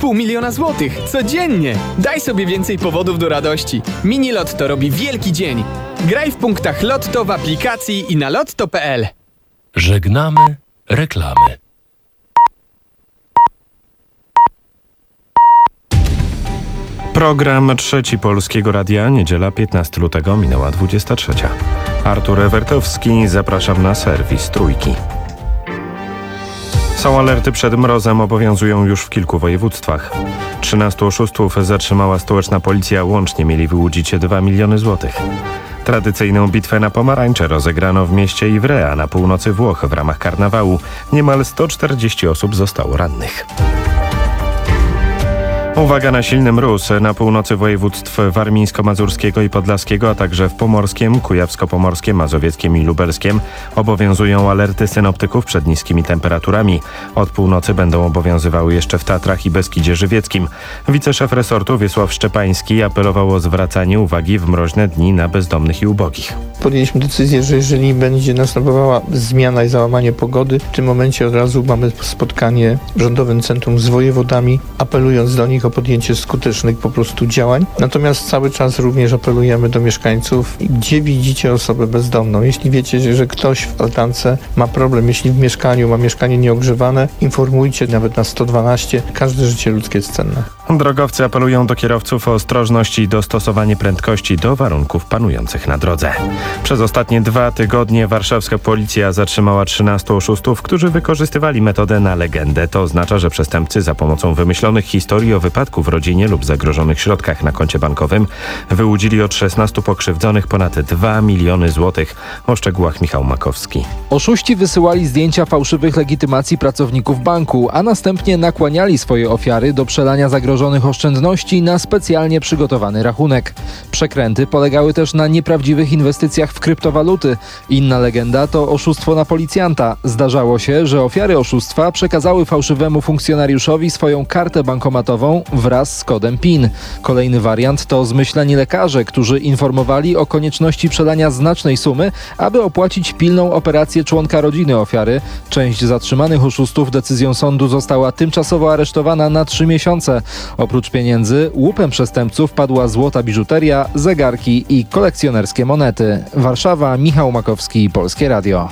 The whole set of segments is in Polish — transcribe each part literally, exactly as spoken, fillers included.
Pół miliona złotych codziennie! Daj sobie więcej powodów do radości. Mini Lotto robi wielki dzień. Graj w punktach Lotto w aplikacji i na lotto kropka p l. Żegnamy reklamy. Program Trzeci Polskiego Radia, niedziela piętnastego lutego, minęła dwudziesta trzecia. Artur Ewertowski, zapraszam na serwis Trójki. Są alerty przed mrozem, obowiązują już w kilku województwach. trzynastu oszustów zatrzymała stołeczna policja, łącznie mieli wyłudzić dwa miliony złotych. Tradycyjną bitwę na pomarańcze rozegrano w mieście Ivrea na północy Włoch w ramach karnawału. Niemal sto czterdzieści osób zostało rannych. Uwaga na silny mróz na północy województw warmińsko-mazurskiego i podlaskiego, a także w Pomorskiem, Kujawsko-Pomorskiem, Mazowieckiem i Lubelskiem obowiązują alerty synoptyków przed niskimi temperaturami. Od północy będą obowiązywały jeszcze w Tatrach i Beskidzie Żywieckim. Wiceszef resortu Wiesław Szczepański apelował o zwracanie uwagi w mroźne dni na bezdomnych i ubogich. Podjęliśmy decyzję, że jeżeli będzie następowała zmiana i załamanie pogody, w tym momencie od razu mamy spotkanie w Rządowym Centrum z wojewodami, apelując do nich o podjęcie skutecznych po prostu działań. Natomiast cały czas również apelujemy do mieszkańców, gdzie widzicie osobę bezdomną. Jeśli wiecie, że ktoś w altance ma problem, jeśli w mieszkaniu ma mieszkanie nieogrzewane, informujcie nawet na sto dwanaście. Każde życie ludzkie jest cenne. Drogowcy apelują do kierowców o ostrożność i dostosowanie prędkości do warunków panujących na drodze. Przez ostatnie dwa tygodnie warszawska policja zatrzymała trzynastu oszustów, którzy wykorzystywali metodę na legendę. To oznacza, że przestępcy za pomocą wymyślonych historii o wypadku w rodzinie lub zagrożonych środkach na koncie bankowym wyłudzili od szesnastu pokrzywdzonych ponad dwa miliony złotych. O szczegółach Michał Makowski. Oszuści wysyłali zdjęcia fałszywych legitymacji pracowników banku, a następnie nakłaniali swoje ofiary do przelania zagrożonych oszczędności na specjalnie przygotowany rachunek. Przekręty polegały też na nieprawdziwych inwestycjach w kryptowaluty. Inna legenda to oszustwo na policjanta. Zdarzało się, że ofiary oszustwa przekazały fałszywemu funkcjonariuszowi swoją kartę bankomatową wraz z kodem P I N. Kolejny wariant to zmyśleni lekarze, którzy informowali o konieczności przelania znacznej sumy, aby opłacić pilną operację członka rodziny ofiary. Część zatrzymanych oszustów decyzją sądu została tymczasowo aresztowana na trzy miesiące. Oprócz pieniędzy łupem przestępców padła złota biżuteria, zegarki i kolekcjonerskie monety. Warszawa, Michał Makowski, Polskie Radio.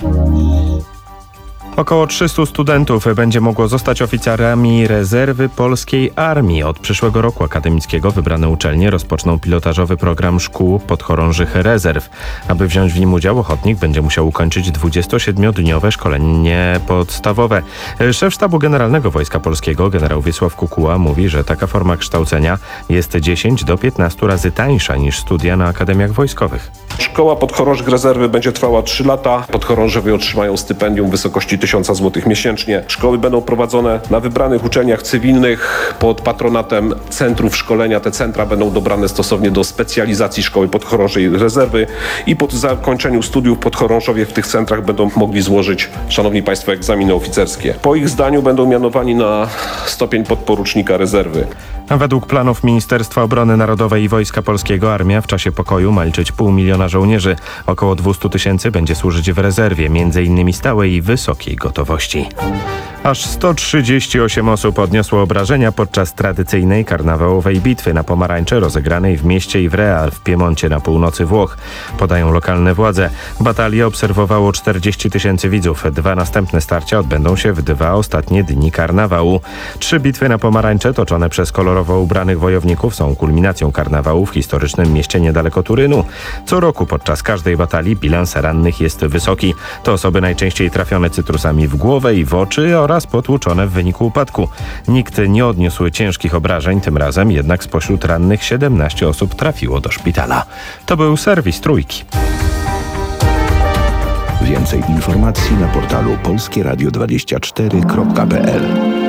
Około trzystu studentów będzie mogło zostać oficerami rezerwy polskiej armii. Od przyszłego roku akademickiego wybrane uczelnie rozpoczną pilotażowy program szkół podchorążych rezerw. Aby wziąć w nim udział, ochotnik będzie musiał ukończyć dwudziestosiedmiodniowe szkolenie podstawowe. Szef Sztabu Generalnego Wojska Polskiego, generał Wiesław Kukuła, mówi, że taka forma kształcenia jest dziesięć do piętnastu razy tańsza niż studia na akademiach wojskowych. Szkoła podchorążych rezerwy będzie trwała trzy lata. Podchorążowie otrzymają stypendium w wysokości tysiąca złotych miesięcznie. Szkoły będą prowadzone na wybranych uczelniach cywilnych pod patronatem centrów szkolenia. Te centra będą dobrane stosownie do specjalizacji szkoły podchorążej rezerwy i po zakończeniu studiów podchorążowie w tych centrach będą mogli złożyć, szanowni państwo, egzaminy oficerskie. Po ich zdaniu będą mianowani na stopień podporucznika rezerwy. Według planów Ministerstwa Obrony Narodowej i Wojska Polskiego armia w czasie pokoju ma liczyć pół miliona żołnierzy. Około dwieście tysięcy będzie służyć w rezerwie, między innymi stałej i wysokiej gotowości. Aż sto trzydzieści osiem osób odniosło obrażenia podczas tradycyjnej karnawałowej bitwy na pomarańcze rozegranej w mieście Ivrea w Piemoncie na północy Włoch. Podają lokalne władze. Batalię obserwowało czterdzieści tysięcy widzów. Dwa następne starcia odbędą się w dwa ostatnie dni karnawału. Trzy bitwy na pomarańcze toczone przez kolorowo ubranych wojowników są kulminacją karnawału w historycznym mieście niedaleko Turynu. Co roku podczas każdej batalii bilans rannych jest wysoki. To osoby najczęściej trafione cytrusami w głowę i w oczy oraz potłuczone w wyniku upadku. Nikt nie odniósł ciężkich obrażeń, tym razem jednak spośród rannych siedemnaście osób trafiło do szpitala. To był serwis Trójki. Więcej informacji na portalu polskie radio dwadzieścia cztery kropka p l.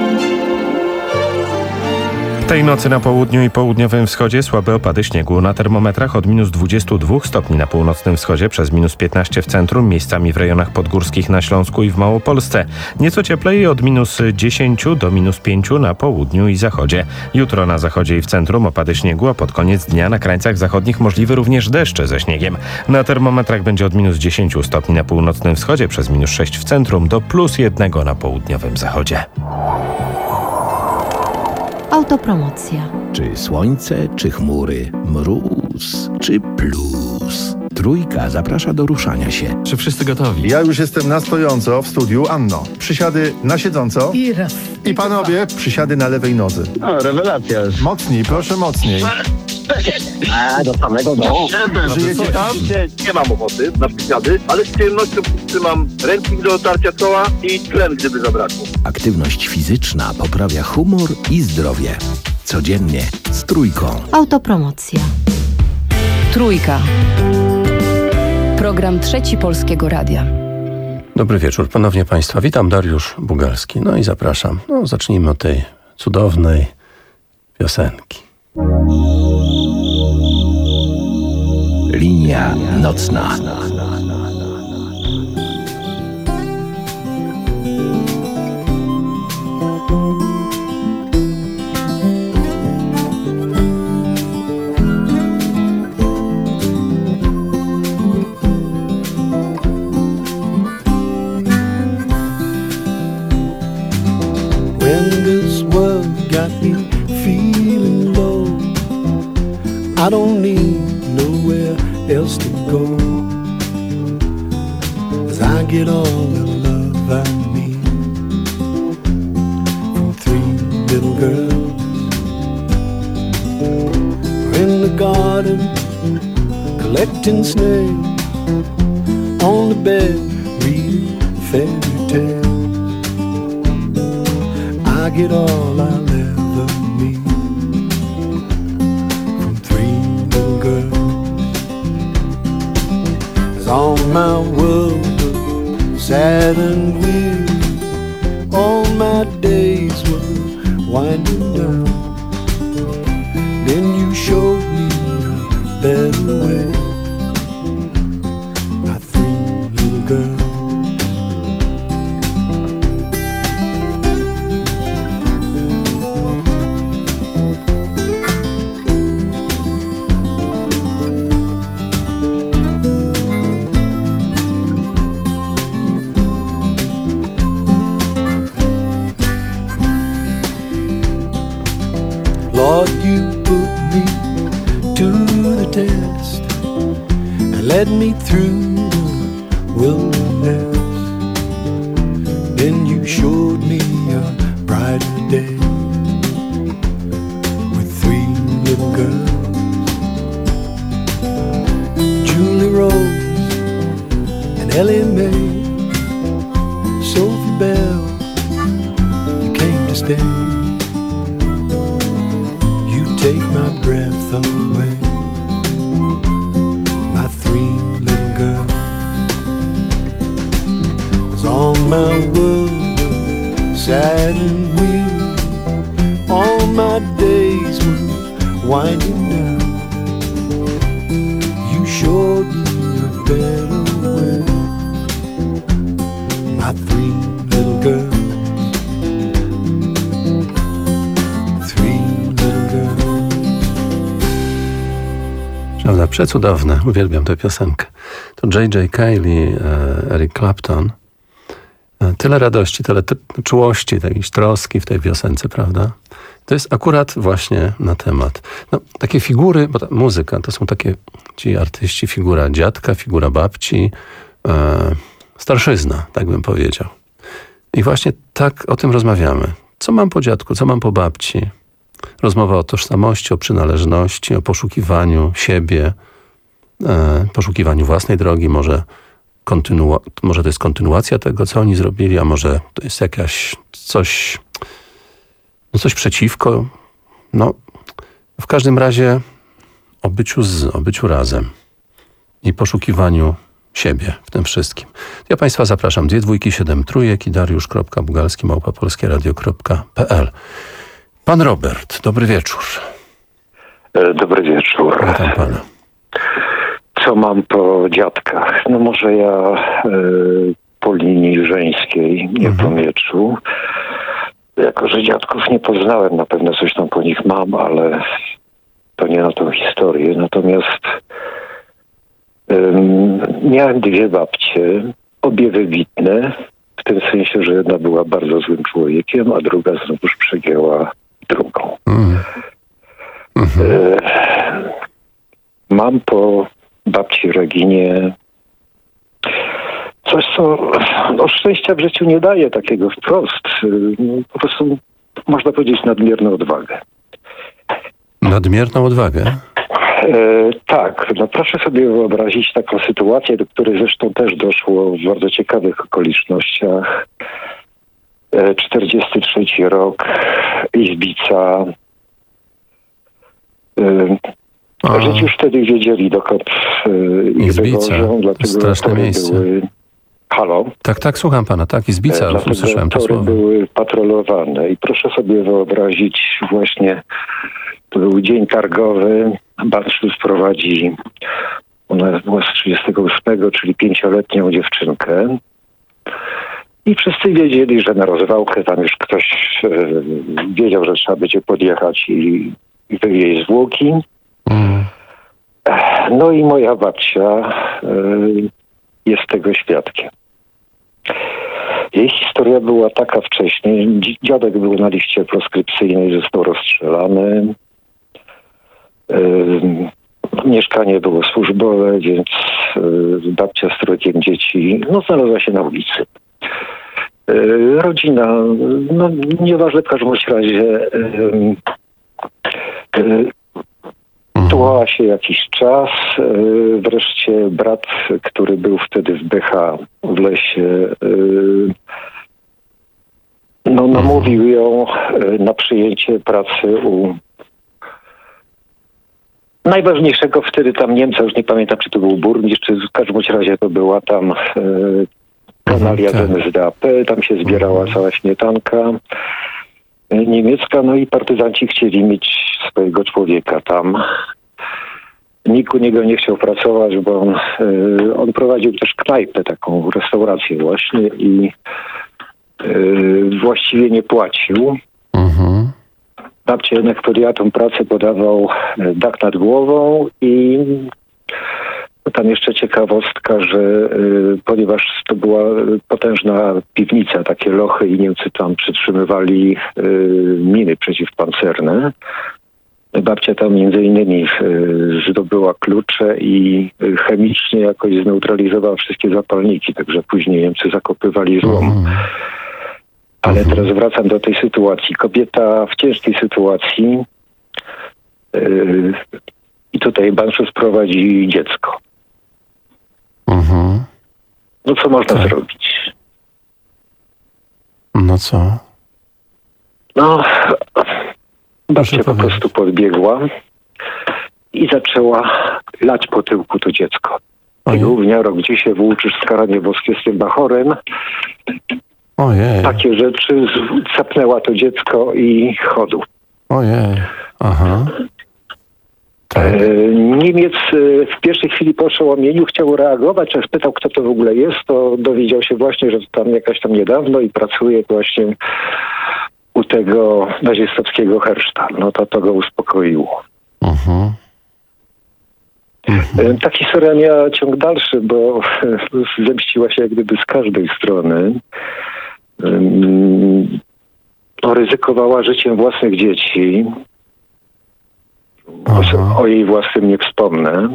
Tej nocy na południu i południowym wschodzie słabe opady śniegu. Na termometrach od minus dwudziestu dwóch stopni na północnym wschodzie przez minus piętnaście w centrum, miejscami w rejonach podgórskich na Śląsku i w Małopolsce. Nieco cieplej od minus dziesięciu do minus pięciu na południu i zachodzie. Jutro na zachodzie i w centrum opady śniegu, a pod koniec dnia na krańcach zachodnich możliwy również deszcze ze śniegiem. Na termometrach będzie od minus dziesięciu stopni na północnym wschodzie przez minus sześć w centrum do plus jednego na południowym zachodzie. Autopromocja. Czy słońce, czy chmury, mróz, czy plus? Trójka zaprasza do ruszania się. Czy wszyscy gotowi? Ja już jestem na stojąco w studiu. Anno, przysiady na siedząco. I raz. I panowie, przysiady na lewej nodze. O, rewelacja. Mocniej, proszę mocniej. A, do samego domu. Żyjecie tam? Nie, nie mam ochoty na przysiady, ale z przyjemnością trzymam ręcznik do otarcia czoła i tlen, gdyby zabrakło. Aktywność fizyczna poprawia humor i zdrowie. Codziennie z Trójką. Autopromocja. Trójka. Program Trzeci Polskiego Radia. Dobry wieczór, ponownie Państwa. Witam, Dariusz Bugalski. No i zapraszam. No, zacznijmy od tej cudownej piosenki. Linia nocna. I don't need nowhere else to go, 'cause I get all the love I need from three little girls. We're in the garden collecting snails, on the bed reading fairy tales. I get all I'll ever need all my world was sad and weary, all my days were winding down. Then you showed me a better way, my three little girls. Lord, you put me to the test and led me through the wilderness. Then you showed me a brighter day with three little girls, Julie Rose and Ellie Mae, Sophie Bell, you came to stay. Take my breath away, my three little girls. 'Cause all my world was sad and weary, all my days were winding down. You showed me a better way, my three little girls. Prawda? Przecudowne. Uwielbiam tę piosenkę. To J J Cale i e, Eric Clapton. E, tyle radości, tyle t- czułości, jakiejś troski w tej piosence, prawda? To jest akurat właśnie na temat. No, takie figury, bo ta muzyka to są takie ci artyści, figura dziadka, figura babci, e, starszyzna, tak bym powiedział. I właśnie tak o tym rozmawiamy. Co mam po dziadku, co mam po babci? Rozmowa o tożsamości, o przynależności, o poszukiwaniu siebie, e, poszukiwaniu własnej drogi. Może, kontynu- może to jest kontynuacja tego, co oni zrobili, a może to jest jakaś coś, no coś przeciwko. No, w każdym razie o byciu z, o byciu razem i poszukiwaniu siebie w tym wszystkim. Ja Państwa zapraszam. Dwie dwójki, siedem trójek i dariusz.bugalski małpa polskieradio.pl. Pan Robert, dobry wieczór. Dobry wieczór. Witam pana. Co mam po dziadkach? No może ja y, po linii żeńskiej, nie mhm. po mieczu. Jako że dziadków nie poznałem, na pewno coś tam po nich mam, ale to nie na tą historię. Natomiast y, miałem dwie babcie, obie wybitne, w tym sensie, że jedna była bardzo złym człowiekiem, a druga znowuż przegięła drugą. Mm. Mhm. E, mam po babci Reginie coś, co no, szczęścia w życiu nie daje takiego wprost. E, po prostu można powiedzieć nadmierną odwagę. Nadmierną odwagę? E, tak, no proszę sobie wyobrazić taką sytuację, do której zresztą też doszło w bardzo ciekawych okolicznościach. E, czterdziesty trzeci rok, Izbica. E, Żydzi już wtedy wiedzieli, dokąd e, ich Izbica, wywożą, dlatego straszne tory miejsce. były... Halo? Tak, tak, słucham pana, tak, Izbica, E, dlatego usłyszałem to tory słowo. były patrolowane i proszę sobie wyobrazić właśnie, to był dzień targowy, Banszus prowadzi, ona była z trzydziestego ósmego, czyli pięcioletnią dziewczynkę i wszyscy wiedzieli, że na rozwałkę tam już ktoś e, wiedział, że trzeba będzie podjechać i, i wywieźć zwłoki. Mm. No i moja babcia e, jest tego świadkiem. Jej historia była taka wcześniej. Dzi- Dziadek był na liście proskrypcyjnej, został rozstrzelany. Ym, mieszkanie było służbowe, więc y, babcia z trójkiem dzieci no, znalazła się na ulicy. Y, rodzina, no nieważne w każdym razie, y, y, tułała się jakiś czas. Y, wreszcie brat, który był wtedy w B H w lesie, y, no namówił ją y, na przyjęcie pracy u najważniejszego wtedy tam Niemca, już nie pamiętam, czy to był burmistrz, czy w każdym razie to była tam e, kanalia Mhm, tak. N S D A P, tam się zbierała cała śmietanka e, niemiecka, no i partyzanci chcieli mieć swojego człowieka tam. Nikt u niego nie chciał pracować, bo on, e, on prowadził też knajpę, taką restaurację właśnie i e, właściwie nie płacił. Mhm. Babcia jednak podjęła tą pracę, podawał dach nad głową i no tam jeszcze ciekawostka, że y, ponieważ to była potężna piwnica, takie lochy i Niemcy tam przytrzymywali y, miny przeciwpancerne, babcia tam między innymi y, zdobyła klucze i y, chemicznie jakoś zneutralizowała wszystkie zapalniki, także później Niemcy zakopywali złom. Mhm. Ale teraz wracam do tej sytuacji. Kobieta w ciężkiej sytuacji yy, i tutaj Banszus prowadzi dziecko. Mhm. No co można Tak. zrobić? No co? No, Proszę babcia po powiedzieć. prostu podbiegła i zaczęła lać po tyłku to dziecko. I Ojej. gówniaro, gdzie się włóczysz z karanie boskie z tym bachorem? Ojej, Takie rzeczy, z- capnęła to dziecko i chodu. ojej, aha. Tak. E, Niemiec e, w pierwszej chwili po oszołomieniu chciał reagować, a spytał, kto to w ogóle jest, to dowiedział się właśnie, że tam jakaś tam niedawno i pracuje właśnie u tego nazistowskiego Herszta. No to to go uspokoiło. Mhm. E, Ta historia miała ciąg dalszy, bo e, zemściła się jak gdyby z każdej strony. Ym, no, ryzykowała życiem własnych dzieci. Aha. O, o jej własnym nie wspomnę.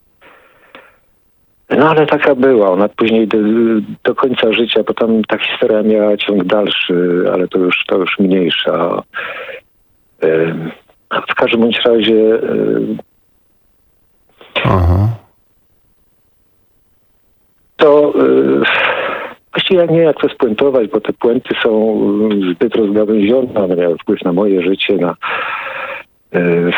No ale taka była. Ona później do, do końca życia, bo tam ta historia miała ciąg dalszy, ale to już, to już mniejsza. Ym, w każdym bądź razie ym, Aha. to yy, właściwie ja nie wiem, jak to spuentować, bo te puenty są yy, zbyt rozgałęzione, one miały wpływ na moje życie, na yy,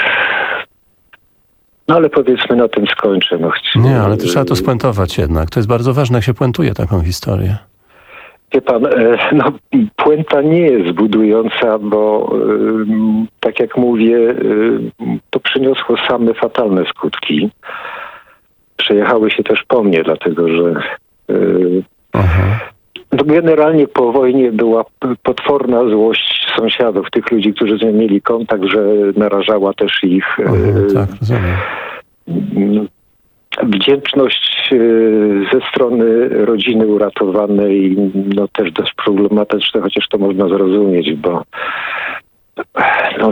no ale powiedzmy na tym skończę. No, chci- Nie, ale to trzeba to spuentować jednak. To jest bardzo ważne, jak się puentuje taką historię. Wie pan, e, no puenta nie jest budująca, bo e, tak jak mówię, e, to przyniosło same fatalne skutki. Przejechały się też po mnie, dlatego że e, Aha. no generalnie po wojnie była p- potworna złość sąsiadów, tych ludzi, którzy z nią mieli kontakt, że narażała też ich. e, Mhm, tak, rozumiem. m, Wdzięczność e, ze strony rodziny uratowanej, no też dość problematyczne, chociaż to można zrozumieć, bo no,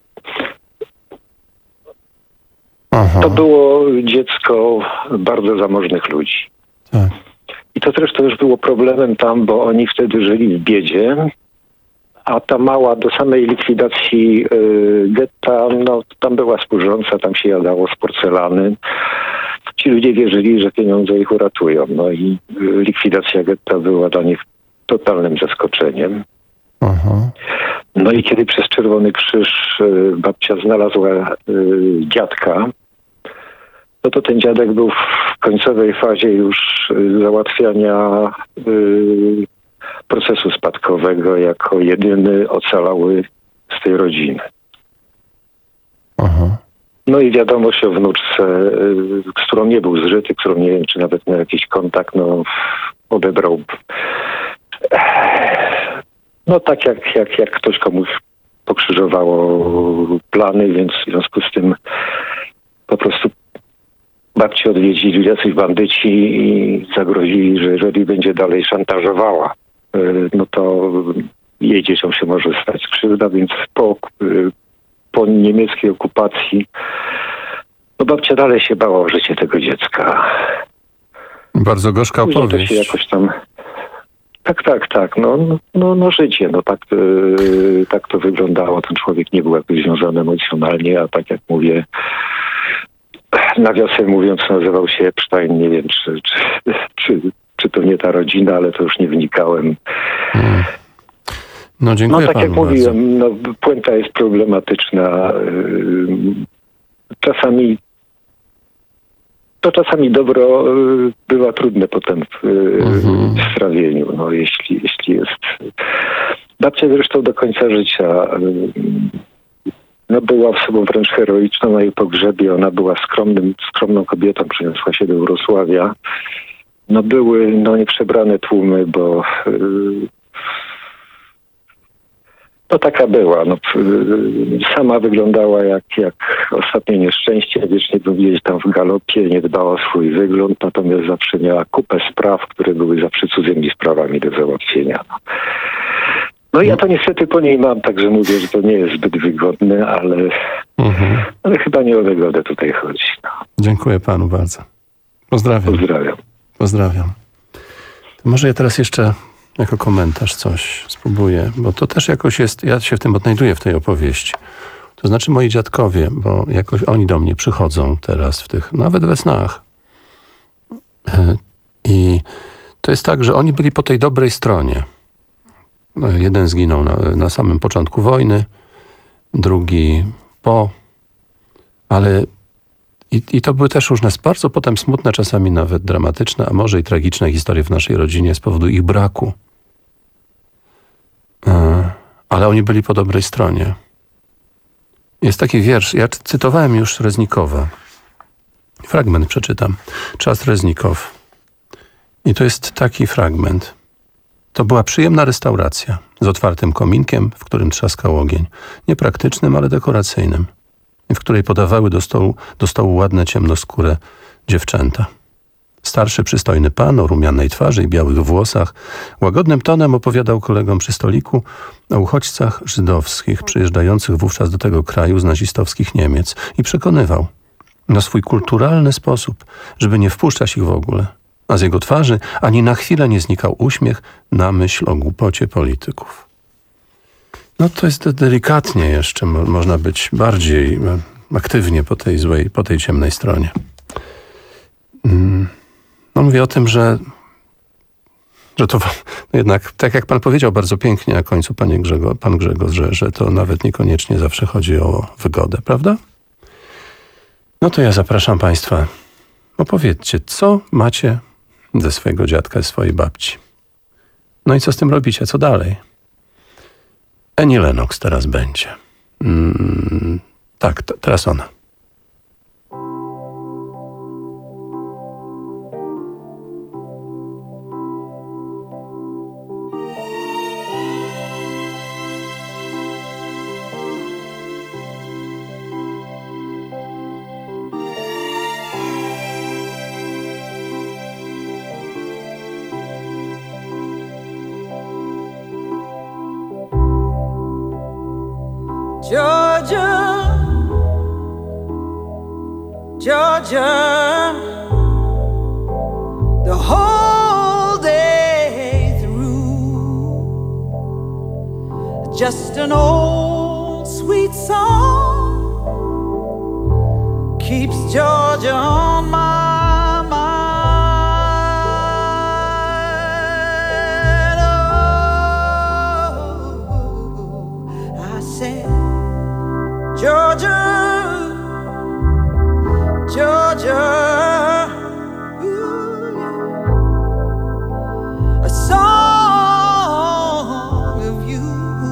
Aha. to było dziecko bardzo zamożnych ludzi. Tak. I to zresztą już było problemem tam, bo oni wtedy żyli w biedzie, a ta mała do samej likwidacji y, getta, no tam była służąca, tam się jadało z porcelany. Ci ludzie wierzyli, że pieniądze ich uratują. No i y, likwidacja getta była dla nich totalnym zaskoczeniem. Aha. No i kiedy przez Czerwony Krzyż y, babcia znalazła y, dziadka, no to ten dziadek był w końcowej fazie już y, załatwiania y, procesu spadkowego jako jedyny ocalały z tej rodziny. Aha. No i wiadomość o wnuczce, y, z którą nie był zżyty, którą nie wiem, czy nawet miał jakiś kontakt, no odebrał. No tak jak, jak, jak ktoś komuś pokrzyżowało plany, więc w związku z tym po prostu babci odwiedzili jacyś bandyci i zagrozili, że jeżeli będzie dalej szantażowała, no to jej dzieciom się może stać krzywda, więc po, po niemieckiej okupacji no babcia dalej się bała o życie tego dziecka. Bardzo gorzka Później opowieść. to się jakoś tam... Tak, tak, tak. No, no, no, no życie, no tak, yy, tak to wyglądało. Ten człowiek nie był jakoś związany emocjonalnie, a tak jak mówię, nawiasem mówiąc, nazywał się Epstein. Nie wiem, czy, czy, czy, czy to nie ta rodzina, ale to już nie wnikałem. Hmm. No dziękuję No tak panu jak bardzo. mówiłem, no, puenta jest problematyczna. Yy, czasami to czasami dobro y, bywa trudne potem w, y, Mhm. w strawieniu, no jeśli, jeśli jest. Babcia zresztą do końca życia y, no była osobą wręcz heroiczną na jej pogrzebie. Ona była skromnym, skromną kobietą, przeniosła się do Wrocławia. No były no nieprzebrane tłumy, bo y, no taka była. No, y, sama wyglądała jak, jak ostatnie nieszczęście. Wiecznie był gdzieś tam w galopie, nie dbała o swój wygląd, natomiast zawsze miała kupę spraw, które były zawsze cudzymi sprawami do załatwienia. No, no ja to niestety po niej mam, także mówię, że to nie jest zbyt wygodne, ale, Mhm. ale chyba nie o wygodę tutaj chodzi. No. Dziękuję panu bardzo. Pozdrawiam. Pozdrawiam. Pozdrawiam. To może ja teraz jeszcze jako komentarz coś spróbuję, bo to też jakoś jest, ja się w tym odnajduję w tej opowieści. To znaczy moi dziadkowie, bo jakoś oni do mnie przychodzą teraz w tych, nawet we snach. I to jest tak, że oni byli po tej dobrej stronie. Jeden zginął na, na samym początku wojny, drugi po, ale i, i to były też różne bardzo potem smutne, czasami nawet dramatyczne, a może i tragiczne historie w naszej rodzinie z powodu ich braku. Ale oni byli po dobrej stronie. Jest taki wiersz, ja cytowałem już Reznikowa. Fragment przeczytam. Czas Reznikow. I to jest taki fragment. To była przyjemna restauracja z otwartym kominkiem, w którym trzaskał ogień. Niepraktycznym, ale dekoracyjnym. I w której podawały do stołu, do stołu ładne, ciemnoskóre dziewczęta. Starszy, przystojny pan o rumianej twarzy i białych włosach łagodnym tonem opowiadał kolegom przy stoliku o uchodźcach żydowskich przyjeżdżających wówczas do tego kraju z nazistowskich Niemiec i przekonywał na swój kulturalny sposób, żeby nie wpuszczać ich w ogóle. A z jego twarzy ani na chwilę nie znikał uśmiech na myśl o głupocie polityków. No to jest delikatnie jeszcze, mo- można być bardziej e, aktywnie po tej złej, po tej ciemnej stronie. Mm. No mówię o tym, że, że to no jednak, tak jak pan powiedział bardzo pięknie na końcu, panie Grzegorz, pan Grzegorz, że, że to nawet niekoniecznie zawsze chodzi o wygodę, prawda? No to ja zapraszam państwa, opowiedzcie, co macie ze swojego dziadka, ze swojej babci. No i co z tym robicie, co dalej? Annie Lennox teraz będzie. Mm, tak, t- teraz ona. Georgia, the whole day through. Just an old sweet song keeps Georgia on my mind. Oh, I said, Georgia, Georgia, ooh, yeah. A song of you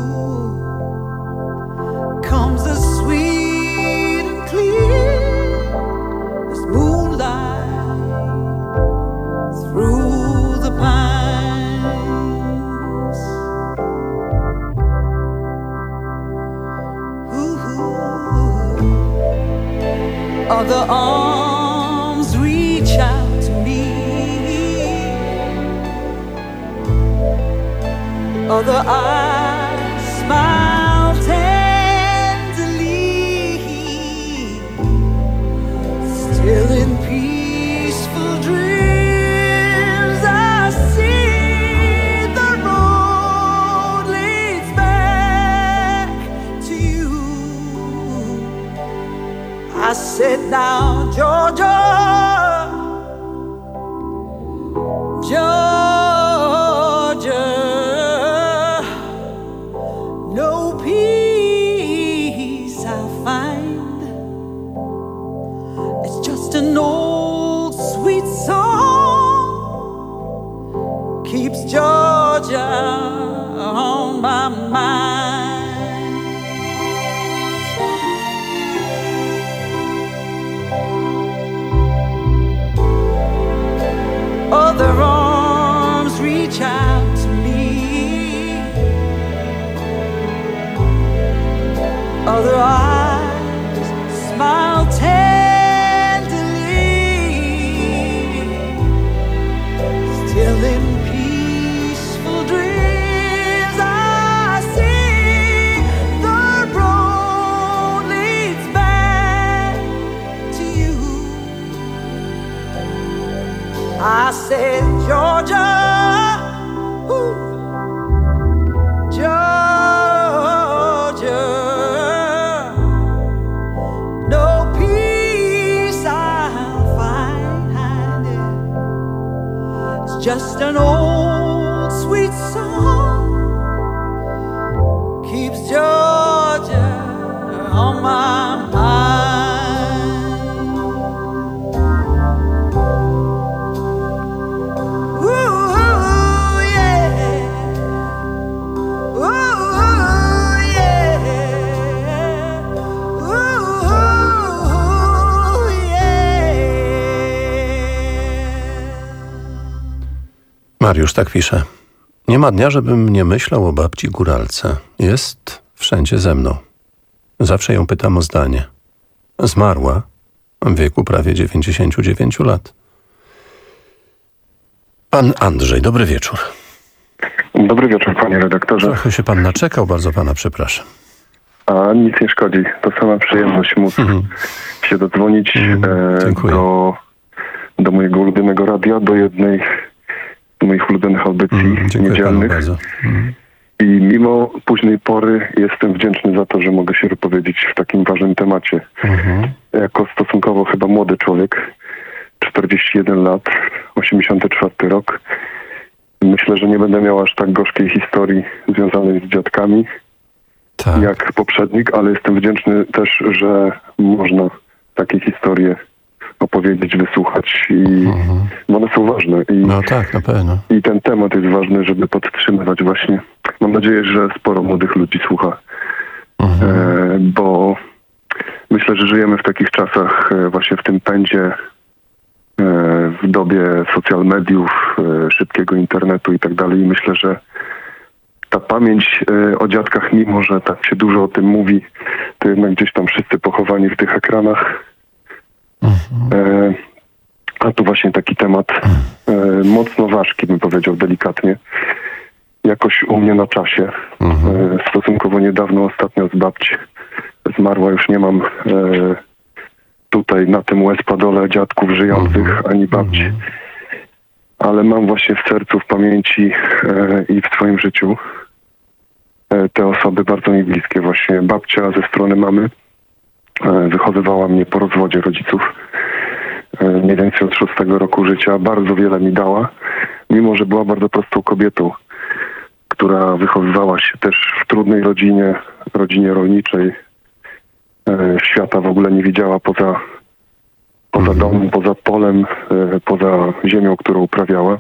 comes as sweet and clear as moonlight through the pines. Ooh, other arms reach out to me, other eyes smile tenderly, still in peaceful dreams I see the road leads back to you. I said, now, Georgia, Georgia, no peace I'll find. It's just an old sweet song keeps Georgia on my mind. Other arms reach out to me, other eyes smile tenderly, still in peaceful dreams I see the road leads back to you. I said, Georgia, ooh, Georgia, no peace I'll find. It's just an old sweet song keeps Georgia on my mind. Mariusz tak pisze. Nie ma dnia, żebym nie myślał o babci góralce. Jest wszędzie ze mną. Zawsze ją pytam o zdanie. Zmarła w wieku prawie dziewięćdziesięciu dziewięciu lat. Pan Andrzej, dobry wieczór. Dobry wieczór, panie redaktorze. Trochę się pan naczekał, bardzo pana przepraszam. A nic nie szkodzi. To sama przyjemność móc mm. się dodzwonić mm, e, do, do mojego ulubionego radia, do jednej z moich ulubionych audycji mm, niedzielnych. Mm. I mimo późnej pory jestem wdzięczny za to, że mogę się wypowiedzieć w takim ważnym temacie. Mm-hmm. Jako stosunkowo chyba młody człowiek, czterdzieści jeden lat, osiemdziesiąty czwarty rok. Myślę, że nie będę miał aż tak gorzkiej historii związanej z dziadkami tak. jak poprzednik, ale jestem wdzięczny też, że można takie historie opowiedzieć, wysłuchać i mhm. bo one są ważne. I, no tak, na pewno. I ten temat jest ważny, żeby podtrzymywać właśnie. Mam nadzieję, że sporo młodych ludzi słucha, mhm. e, bo myślę, że żyjemy w takich czasach e, właśnie w tym pędzie, e, w dobie social mediów, e, szybkiego internetu i tak dalej. I myślę, że ta pamięć e, o dziadkach, mimo że tak się dużo o tym mówi, to jednak gdzieś tam wszyscy pochowani w tych ekranach. Mhm. E, a tu właśnie taki temat e, mocno ważki, bym powiedział delikatnie. Jakoś u mnie na czasie. Mhm. E, stosunkowo niedawno ostatnio z babci zmarła, już nie mam e, tutaj na tym łez-padole dziadków żyjących, mm-hmm. ani babci. Mm-hmm. Ale mam właśnie w sercu, w pamięci e, i w swoim życiu e, te osoby bardzo mi bliskie. Właśnie babcia ze strony mamy e, wychowywała mnie po rozwodzie rodziców. E, mniej więcej od szóstego roku życia. Bardzo wiele mi dała, mimo że była bardzo prostą kobietą, która wychowywała się też w trudnej rodzinie, rodzinie rolniczej. E, świata w ogóle nie widziała poza poza domem, poza polem, e, poza ziemią, którą uprawiała.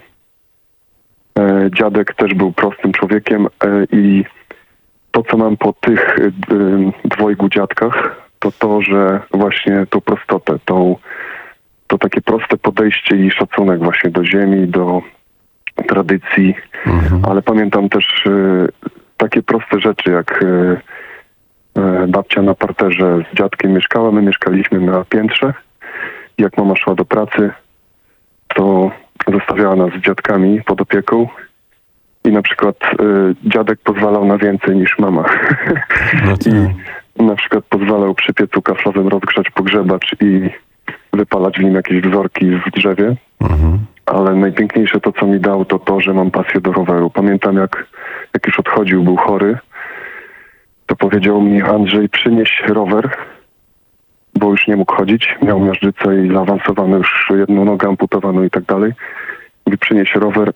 E, dziadek też był prostym człowiekiem e, i to, co mam po tych e, dwojgu dziadkach, to to, że właśnie tą prostotę, tą, to takie proste podejście i szacunek właśnie do ziemi, do tradycji, mhm. ale pamiętam też e, takie proste rzeczy, jak e, e, babcia na parterze z dziadkiem mieszkała, my mieszkaliśmy na piętrze. Jak mama szła do pracy, to zostawiała nas z dziadkami pod opieką i na przykład y, dziadek pozwalał na więcej niż mama. No I na przykład pozwalał przy piecu kaflowym rozgrzać pogrzebacz i wypalać w nim jakieś wzorki w drzewie. Mhm. Ale najpiękniejsze to, co mi dał, to to, że mam pasję do roweru. Pamiętam, jak, jak już odchodził, był chory, to powiedział mi: Andrzej, przynieś rower, bo już nie mógł chodzić, miał miażdżycę i zaawansowaną już jedną nogę amputowaną i tak dalej. Mówi: przynieś rower,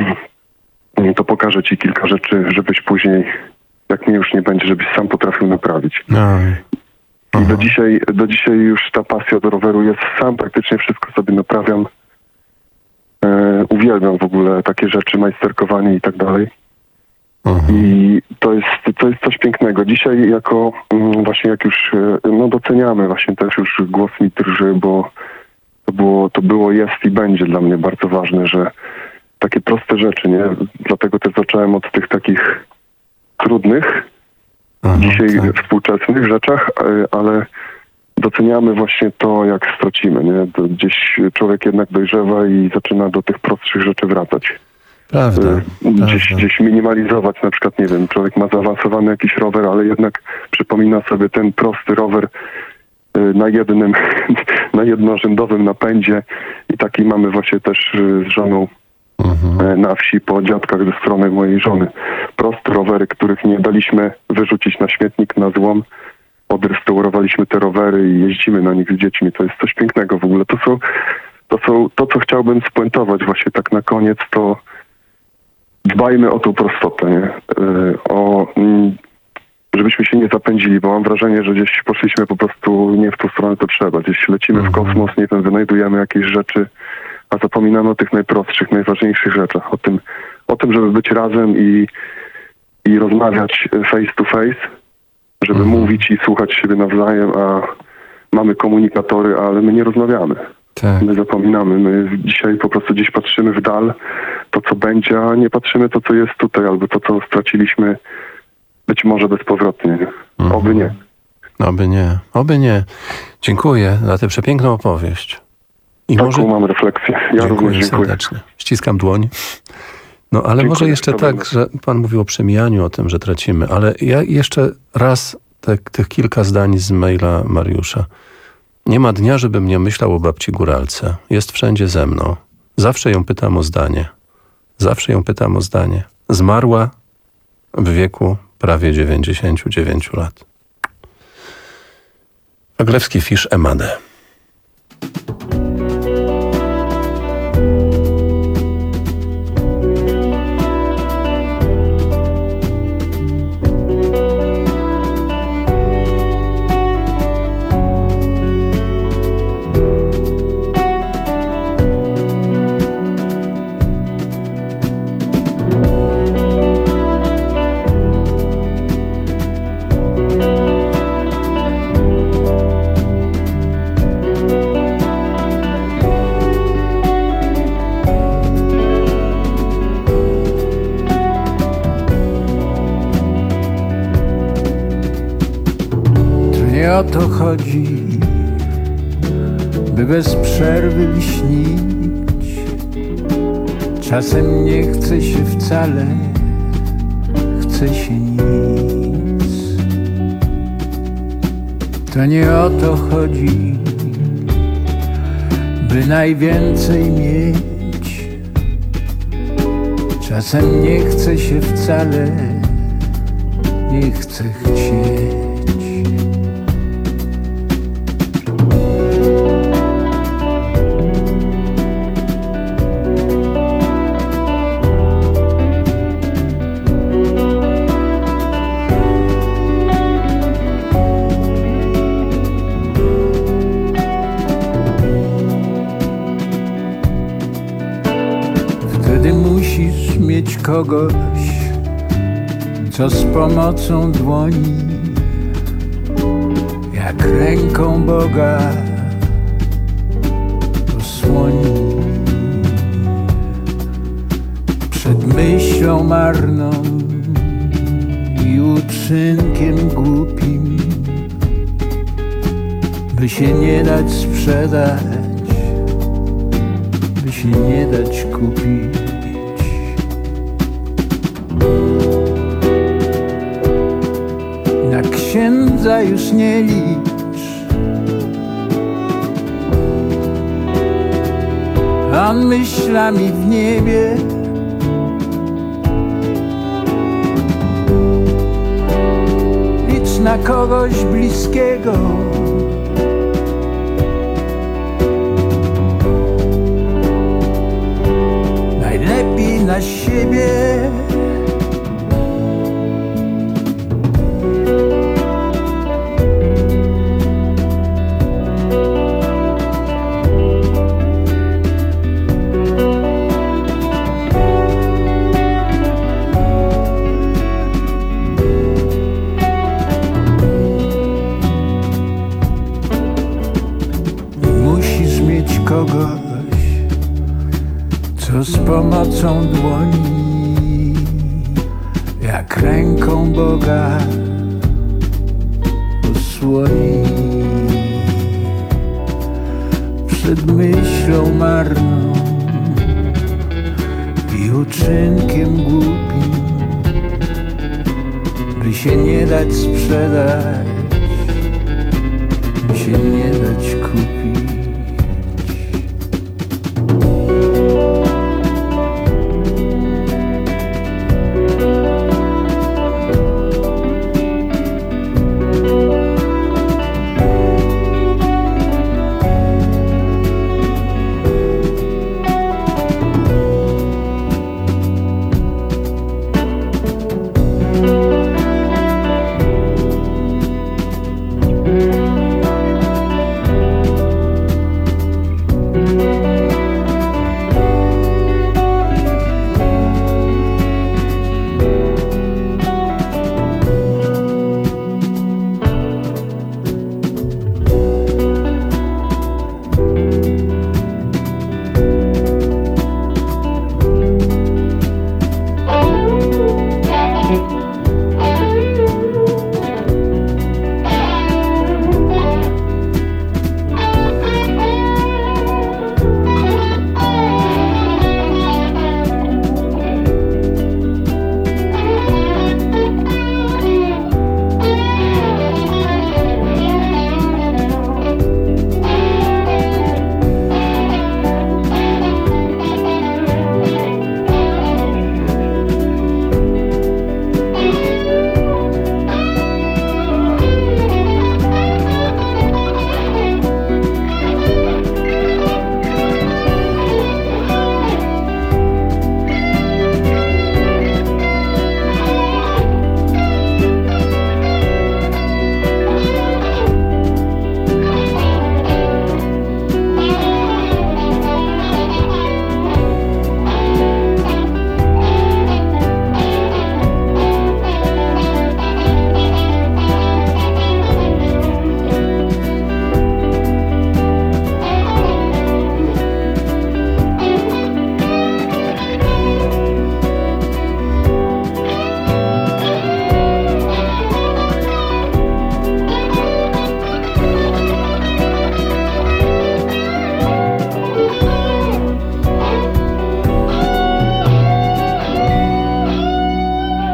to pokażę ci kilka rzeczy, żebyś później, jak mnie już nie będzie, żebyś sam potrafił naprawić. No. I do dzisiaj, do dzisiaj już ta pasja do roweru jest, sam praktycznie wszystko sobie naprawiam. E, uwielbiam w ogóle takie rzeczy, majsterkowanie i tak dalej. I to jest, to jest coś pięknego. Dzisiaj jako właśnie jak już no doceniamy, właśnie też już głos mi drży, bo to było, to było, jest i będzie dla mnie bardzo ważne, że takie proste rzeczy, nie? Dlatego też zacząłem od tych takich trudnych, Aha, dzisiaj tak. współczesnych rzeczach, ale doceniamy właśnie to, jak stracimy, nie? To gdzieś człowiek jednak dojrzewa i zaczyna do tych prostszych rzeczy wracać. Prawda, gdzieś, prawda. gdzieś minimalizować, na przykład, nie wiem, człowiek ma zaawansowany jakiś rower, ale jednak przypomina sobie ten prosty rower na jednym, na jednorzędowym napędzie i taki mamy właśnie też z żoną mhm. na wsi po dziadkach ze strony mojej żony. Proste rowery, których nie daliśmy wyrzucić na śmietnik, na złom. Odrestaurowaliśmy te rowery i jeździmy na nich z dziećmi. To jest coś pięknego w ogóle. To są, to są, to co chciałbym spuentować właśnie tak na koniec, to dbajmy o tą prostotę, nie? O, żebyśmy się nie zapędzili, bo mam wrażenie, że gdzieś poszliśmy po prostu nie w tą stronę, to trzeba. Gdzieś lecimy w kosmos, nie wiem, wynajdujemy jakieś rzeczy, a zapominamy o tych najprostszych, najważniejszych rzeczach. O tym, o tym żeby być razem i, i rozmawiać face to face, żeby mhm. mówić i słuchać siebie nawzajem, a mamy komunikatory, ale my nie rozmawiamy. Tak. My zapominamy. My dzisiaj po prostu gdzieś patrzymy w dal, to co będzie, a nie patrzymy to, co jest tutaj, albo to, co straciliśmy być może bezpowrotnie. Mhm. Oby nie. Oby nie. Oby nie. Dziękuję za tę przepiękną opowieść. I Taką może... mam refleksję. Ja dziękuję również dziękuję. serdecznie. Ściskam dłoń. No ale dziękuję, może jeszcze tak, że pan mówił o przemijaniu, o tym, że tracimy, ale ja jeszcze raz te, tych kilka zdań z maila Mariusza. Nie ma dnia, żebym nie myślał o babci Góralce. Jest wszędzie ze mną. Zawsze ją pytam o zdanie. Zawsze ją pytam o zdanie. Zmarła w wieku prawie dziewięćdziesięciu dziewięciu lat. Waglewski, Fisz, Emadę. O to chodzi, by bez przerwy śnić. Czasem nie chce się wcale, chce się nic. To nie o to chodzi, by najwięcej mieć. Czasem nie chce się wcale, nie chce chcieć. Wtedy musisz mieć kogoś, co z pomocą dłoni, jak ręką Boga osłoni. Przed myślą marną i uczynkiem głupim, by się nie dać sprzedać, by się nie dać kupić. Na księdza już nie licz, on myślami w niebie. Licz na kogoś bliskiego, najlepiej na siebie. Kogoś, co z pomocą dłoni, jak ręką Boga osłoni. Przed myślą marną i uczynkiem głupim, by się nie dać sprzedać, by się nie dać kupić.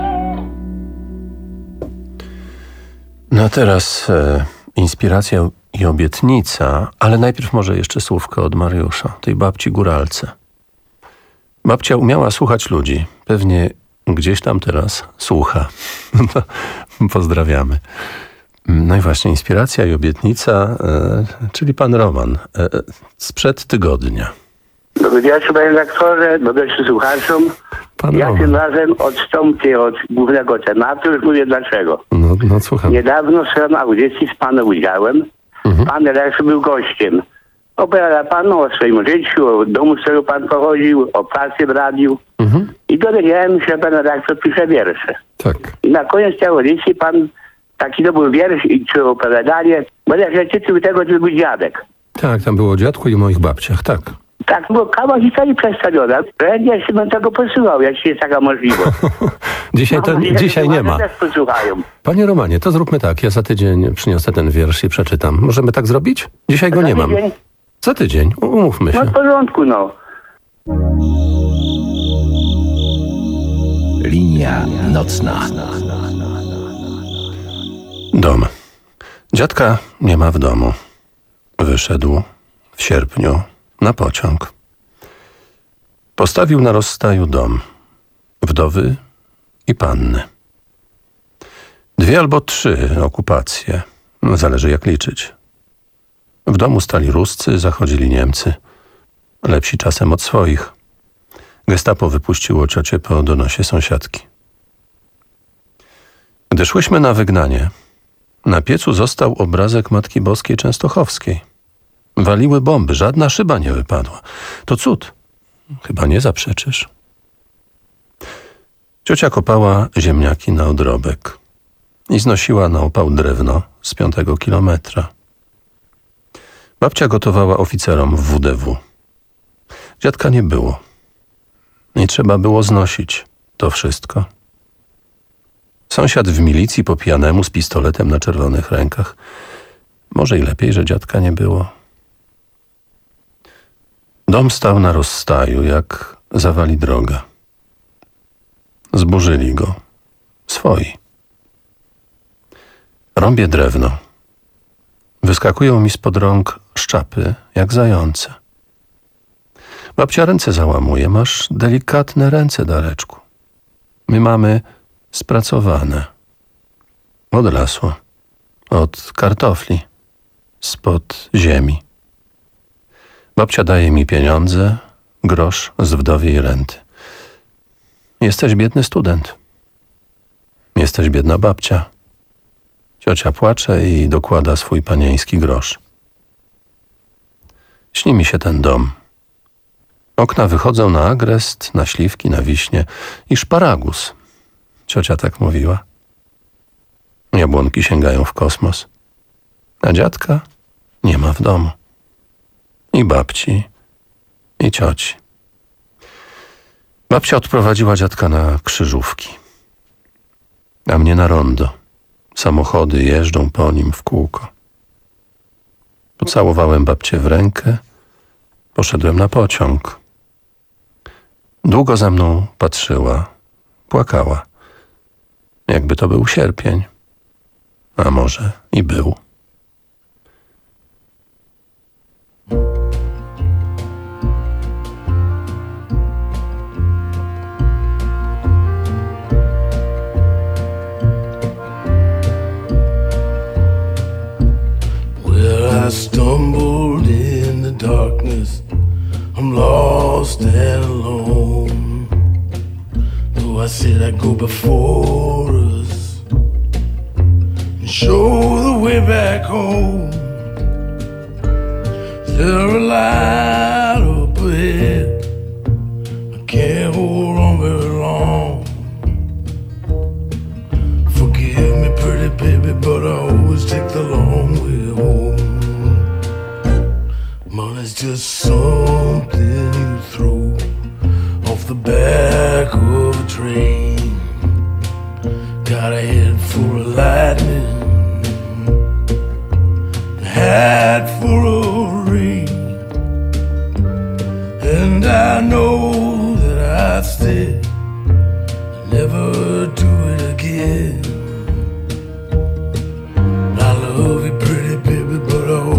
No a teraz e, inspiracja i obietnica, ale najpierw może jeszcze słówko od Mariusza, tej babci góralce. Babcia umiała słuchać ludzi. Pewnie gdzieś tam teraz słucha. Pozdrawiamy. No i właśnie inspiracja i obietnica, e, czyli pan Roman, e, sprzed tygodnia. Dobry wieczór, panie redaktorze, dobry wieczór słuchaczom. Pan ja Roman. tym razem odstąpię od głównego tematu, już mówię dlaczego. No, no słucham. Niedawno w audycji z panem udziałem. Mhm. Pan redaktor był gościem. Opowiada pan o swoim życiu, o domu, z którego pan pochodził, o pracy w radiu. Mhm. I dowiedziałem się, że pan redaktor pisze wiersze. Tak. I na koniec tej audycji pan taki to był wiersz i czy opowiadanie, bo jak tytuł tego to był dziadek. Tak, tam było o dziadku i o moich babciach, tak. Tak, bo kawa historii przedstawiona. Ja się bym tego posłuchał, jeśli jest taka możliwość. dzisiaj to, no, dzisiaj nie ma. Też posłuchają. Panie Romanie, to zróbmy tak. Ja za tydzień przyniosę ten wiersz i przeczytam. Możemy tak zrobić? Dzisiaj go nie mam. Za tydzień, umówmy się. No w porządku, no. Linia nocna. Dom. Dziadka nie ma w domu. Wyszedł w sierpniu na pociąg. Postawił na rozstaju dom. Wdowy i panny. Dwie albo trzy okupacje. No, zależy jak liczyć. W domu stali Ruscy, zachodzili Niemcy. Lepsi czasem od swoich. Gestapo wypuściło ciocię po donosie sąsiadki. Gdy szłyśmy na wygnanie, na piecu został obrazek Matki Boskiej Częstochowskiej. Waliły bomby, żadna szyba nie wypadła. To cud. Chyba nie zaprzeczysz. Ciocia kopała ziemniaki na odrobek i znosiła na opał drewno z piątego kilometra. Babcia gotowała oficerom w W D W. Dziadka nie było. I trzeba było znosić to wszystko. Sąsiad w milicji po pijanemu z pistoletem na czerwonych rękach. Może i lepiej, że dziadka nie było. Dom stał na rozstaju, jak zawali droga. Zburzyli go. Swoi. Rąbię drewno. Wyskakują mi spod rąk szczapy, jak zające. Babcia ręce załamuje. Masz delikatne ręce, Dareczku. My mamy spracowane. Od lasu. Od kartofli. Spod ziemi. Babcia daje mi pieniądze, grosz z wdowiej renty. Jesteś biedny student. Jesteś biedna babcia. Ciocia płacze i dokłada swój panieński grosz. Śni mi się ten dom. Okna wychodzą na agrest, na śliwki, na wiśnie i szparagus. Ciocia tak mówiła. Jabłonki sięgają w kosmos. A dziadka nie ma w domu. I babci, i cioci. Babcia odprowadziła dziadka na Krzyżówki, a mnie na rondo. Samochody jeżdżą po nim w kółko. Pocałowałem babcię w rękę, poszedłem na pociąg. Długo za mną patrzyła, płakała. Jakby to był sierpień, a może i był. I stumbled in the darkness, I'm lost and alone. Though I said I'd go before us and show the way back home. There a light up ahead, I can't hold on very long. Forgive me, pretty baby, but I always take the long way home. Money's just something you throw off the back of a train. Got a head full of lightning, a hat full of rain, and I know that I'd stay, never do it again. I love you, pretty baby, but I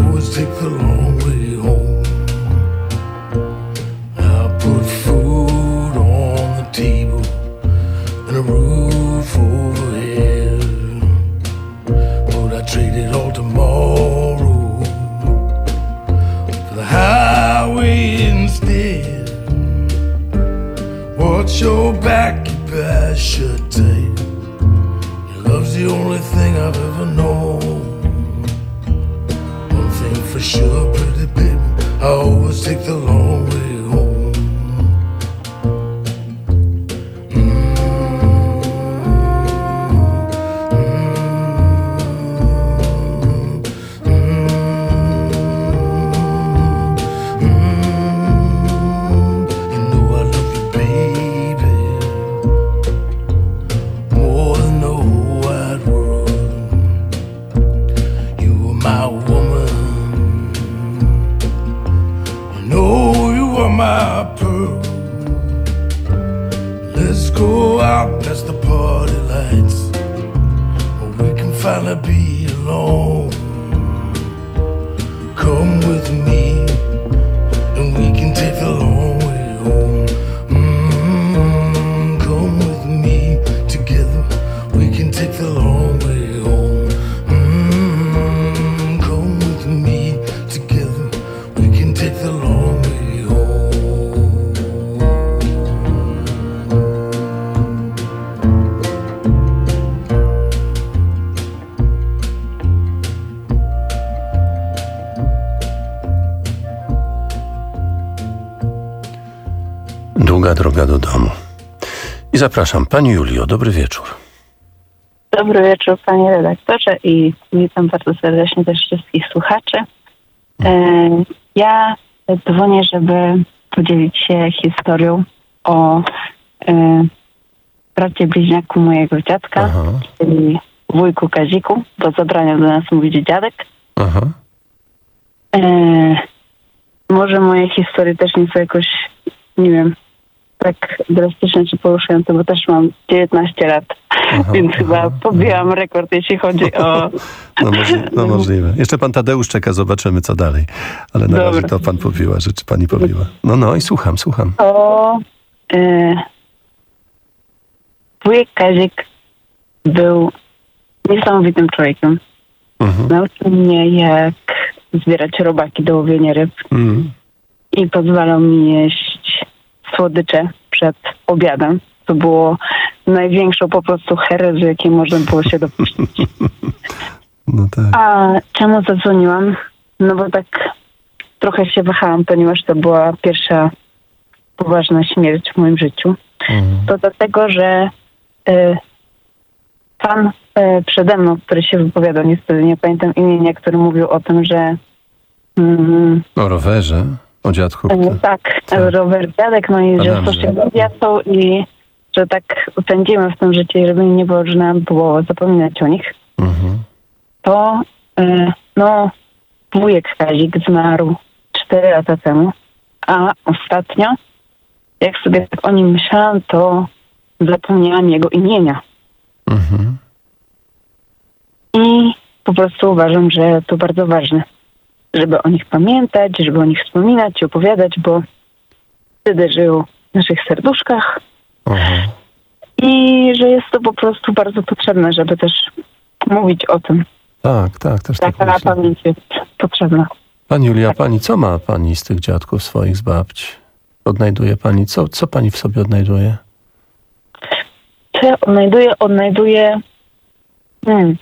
I should take. Your love's the only thing I've ever known. One thing for sure, pretty baby, I always take the long way home. My pearl. Let's go out past the party lights, or we can finally be alone. Come with me, and we can take the long way home. Mm-hmm. Come with me, together we can take the long way home. Mm-hmm. Come with me, together we can take the long way home. Długa droga do domu. I zapraszam, pani Julio, dobry wieczór. Dobry wieczór, panie redaktorze, i witam bardzo serdecznie też wszystkich słuchaczy. E, ja dzwonię, żeby podzielić się historią o e, bracie bliźniaku mojego dziadka, Aha. czyli wujku Kaziku, bo zabraniał do nas mówić dziadek. Aha. E, może moje historie też nie są jakoś, nie wiem, tak drastyczne czy poruszające, bo też mam dziewiętnaście lat, aha, więc aha, chyba pobijam aha. rekord, jeśli chodzi o... No, możli- no możliwe. Jeszcze pan Tadeusz czeka, zobaczymy co dalej. Ale na razie to pan pobiła, że czy pani pobiła. No, no i słucham, słucham. O, e, wujek Kazik był niesamowitym człowiekiem. Mhm. Nauczył mnie, jak zbierać robaki do łowienia ryb mhm. i pozwalał mi jeść słodycze przed obiadem. To było największą po prostu herezję, jakiej można było się dopuścić. No tak. A czemu zadzwoniłam? No bo tak trochę się wahałam, ponieważ to była pierwsza poważna śmierć w moim życiu. Mhm. To dlatego, że y, pan y, przede mną, który się wypowiadał, niestety nie pamiętam imienia, który mówił o tym, że... Mm, o rowerze? O dziadku? Y, tak, tak, rower dziadek, no i że social media są i że tak pędzimy w tym życiu i żeby nie można było zapominać o nich. Mhm. To y, no wujek Kazik zmarł cztery lata temu, a ostatnio, jak sobie tak o nim myślałam, to zapomniałam jego imienia. Mhm. I po prostu uważam, że to bardzo ważne, żeby o nich pamiętać, żeby o nich wspominać i opowiadać, bo wtedy żył w naszych serduszkach. Mhm. I że jest to po prostu bardzo potrzebne, żeby też mówić o tym. Tak, tak, też tak Taka pamięć jest potrzebna. Pani Julia, pani, co ma pani z tych dziadków swoich, z babci? Odnajduje pani, co, co pani w sobie odnajduje? Co ja odnajduję? Odnajduję... Hmm.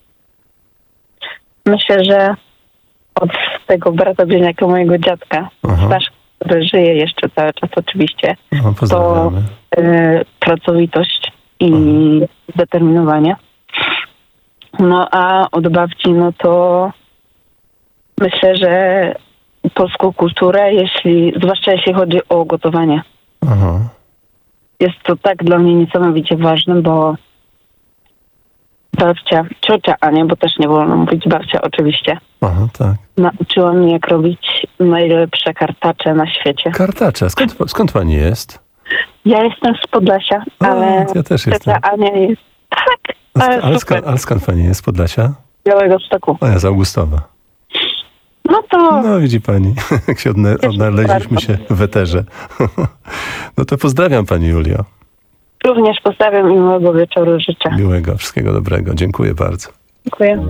Myślę, że od tego brata bliźniaka mojego dziadka, Stasz, który żyje jeszcze cały czas oczywiście, Aha, to y, pracowitość i Aha. zdeterminowanie. No a od babci, no to myślę, że polską kulturę, jeśli, zwłaszcza jeśli chodzi o gotowanie. Aha. Jest to tak dla mnie niesamowicie ważne, bo babcia, ciocia Ania, bo też nie wolno mówić babcia oczywiście, Aha, tak. nauczyła mnie, jak robić najlepsze kartacze na świecie. Kartacze? Skąd, skąd pani jest? Ja jestem z Podlasia, o, ale ja też ciocia jestem. Ania jest... Tak, ale, ale, skąd, ale skąd pani jest z Podlasia? Białegostoku. A ja z Augustowa. No to... No widzi pani, jak się odna- odnaleźliśmy się w eterze. No to pozdrawiam pani Julio. Również pozdrawiam i miłego wieczoru życzę. Miłego, wszystkiego dobrego. Dziękuję bardzo. Dziękuję.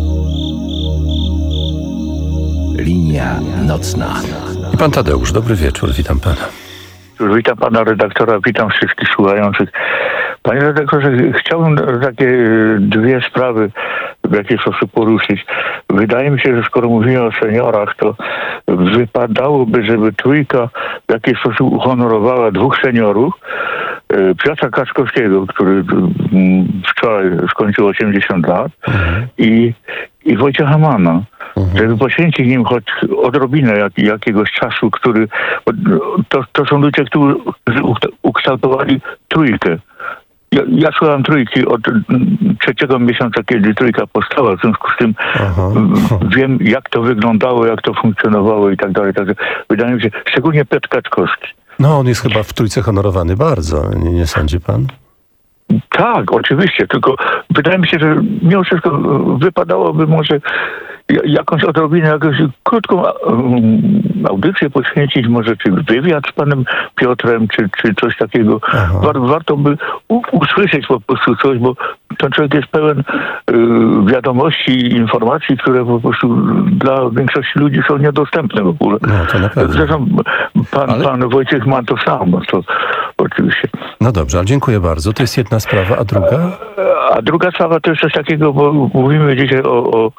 Linia nocna. I pan Tadeusz, dobry wieczór, witam pana. Witam pana redaktora, witam wszystkich słuchających. Panie redaktorze, chciałbym takie dwie sprawy w jakiś sposób poruszyć. Wydaje mi się, że skoro mówimy o seniorach, to wypadałoby, żeby Trójka w jakiś sposób uhonorowała dwóch seniorów. Piotra Kaczkowskiego, który wczoraj skończył osiemdziesiąt lat, mhm. i, i Wojciecha Manna. Mhm. Żeby poświęcić nim choć odrobinę jak, jakiegoś czasu, który... To, to są ludzie, którzy ukształtowali Trójkę. Ja, ja słucham Trójki od trzeciego miesiąca, kiedy Trójka powstała, w związku z tym Aha. wiem, jak to wyglądało, jak to funkcjonowało i tak dalej. Także wydaje mi się, szczególnie Piotr Kaczkowski. No, on jest chyba w Trójce honorowany bardzo, nie, nie sądzi pan? Tak, oczywiście, tylko wydaje mi się, że mimo wszystko wypadałoby może jakąś odrobinę, jakąś krótką audycję poświęcić, może czy wywiad z panem Piotrem, czy, czy coś takiego. War, warto by u, usłyszeć po prostu coś, bo ten człowiek jest pełen y, wiadomości i informacji, które po prostu dla większości ludzi są niedostępne w ogóle. No, to na pewno. Zresztą pan, Ale... pan Wojciech ma to samo, to oczywiście. No dobrze, ale dziękuję bardzo. To jest jedna sprawa, a druga? A druga sprawa to jest coś takiego, bo mówimy dzisiaj o, o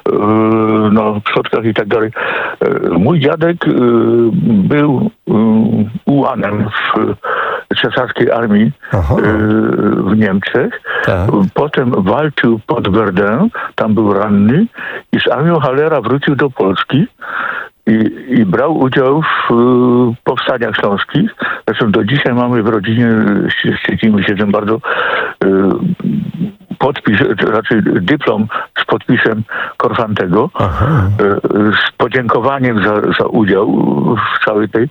no, przodkach i tak dalej. Mój dziadek był ułanem w cesarskiej armii Aha. w Niemczech. Tak. Potem walczył pod Verdun, tam był ranny i z armią Hallera wrócił do Polski. I, I brał udział w y, powstaniach śląskich. Zresztą do dzisiaj mamy w rodzinie, szczycimy się tym bardzo, y, podpis, raczej dyplom z podpisem Korfantego, y, z podziękowaniem za, za udział w całej tej, y,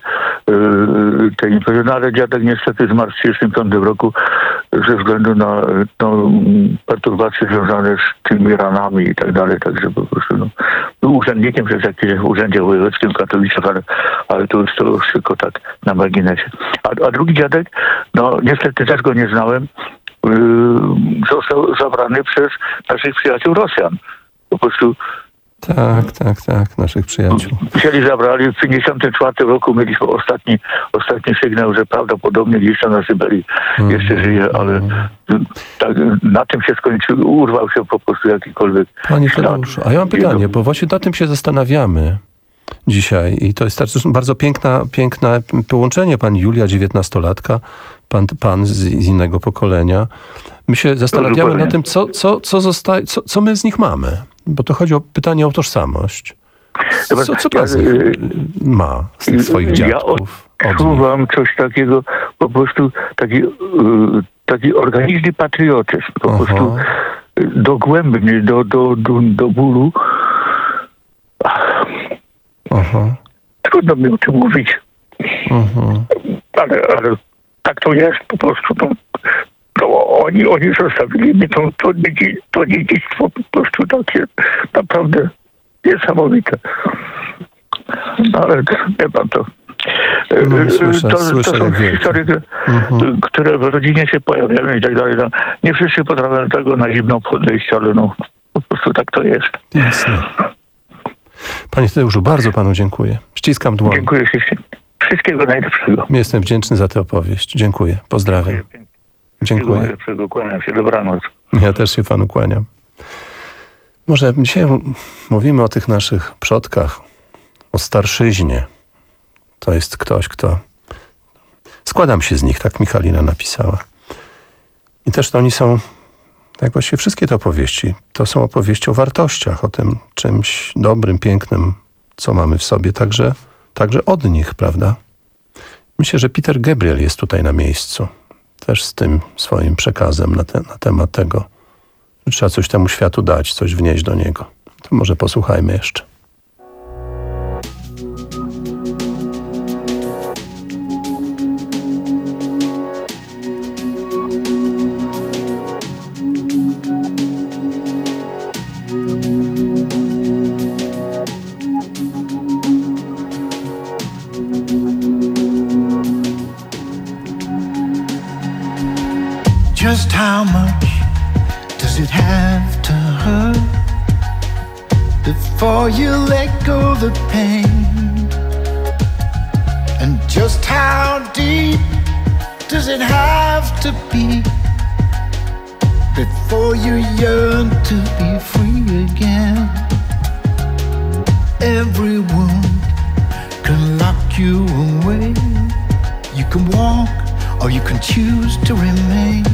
tej imprezie. No ale dziadek niestety zmarł w tysiąc dziewięćset trzydziestym piątym roku ze względu na no, perturbacje związane z tymi ranami i tak dalej. Także po prostu no, był urzędnikiem przez jakieś urzędzie wojewódzkim w Katowicach, ale, ale to jest to już tylko tak na marginesie. A, a drugi dziadek, no niestety też go nie znałem, yy, został zabrany przez naszych przyjaciół Rosjan. Po prostu Tak, tak, tak, naszych przyjaciół. Wzięli, zabrali. W pięćdziesiątym czwartym roku mieliśmy ostatni, ostatni sygnał, że prawdopodobnie gdzieś tam na Syberii mm. jeszcze żyje, ale mm. tak, na tym się skończył, urwał się po prostu jakikolwiek... Panie Tadeuszu, a ja mam pytanie, bo właśnie nad tym się zastanawiamy dzisiaj i to jest też bardzo piękna, piękne połączenie. Pani Julia, dziewiętnastolatka, pan, pan z, z innego pokolenia. My się zastanawiamy nad tym, co, co, co, zostaje, co, co my z nich mamy. Bo to chodzi o pytanie o tożsamość. Co, co pan z nich ma, z tych swoich dziadków? Ja odczuwam coś takiego, po prostu taki, taki organiczny patriotyzm. Po Aha. prostu dogłębny, do, do, do, do bólu. Aha. Trudno mi o tym mówić. Aha. Ale, ale tak to jest po prostu. To, to oni, oni zostawili mi to, to, to dziedzictwo po prostu takie naprawdę niesamowite. Ale wie pan to. No, słyszę, to, słyszę, to są historie, uh-huh. które w rodzinie się pojawiają i tak dalej. No, nie wszyscy potrafią tego na zimno podejść, ale no po prostu tak to jest. Jasne. Panie Tadeuszu, bardzo panu dziękuję. Ściskam dłoń. Dziękuję ślicznie. Wszystkiego najlepszego. Jestem wdzięczny za tę opowieść. Dziękuję. Pozdrawiam. Dziękuję. Wszystkiego najlepszego. Kłaniam się. Dobranoc. Ja też się panu kłaniam. Może dzisiaj mówimy o tych naszych przodkach, o starszyźnie. To jest ktoś, kto... Składam się z nich, tak Michalina napisała. I też to oni są... Jak właściwie wszystkie te opowieści, to są opowieści o wartościach, o tym czymś dobrym, pięknym, co mamy w sobie, także, także od nich, prawda? Myślę, że Peter Gabriel jest tutaj na miejscu, też z tym swoim przekazem na, te, na temat tego, że trzeba coś temu światu dać, coś wnieść do niego. To może posłuchajmy jeszcze. Just how much does it have to hurt before you let go the pain? And just how deep does it have to be before you yearn to be free again. Every wound can lock you away. You can walk or you can choose to remain.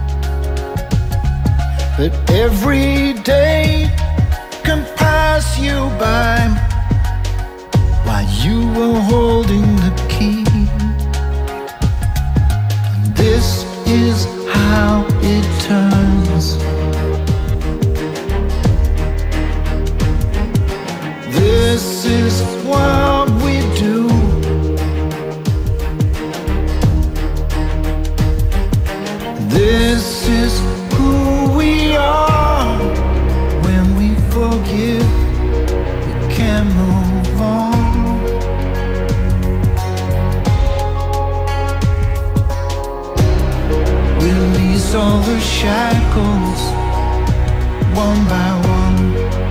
But every day can pass you by while you are holding the key. And this is how it turns. This is what we do. This is who we are. When we forgive, we can move on. Release all the shackles, one by one.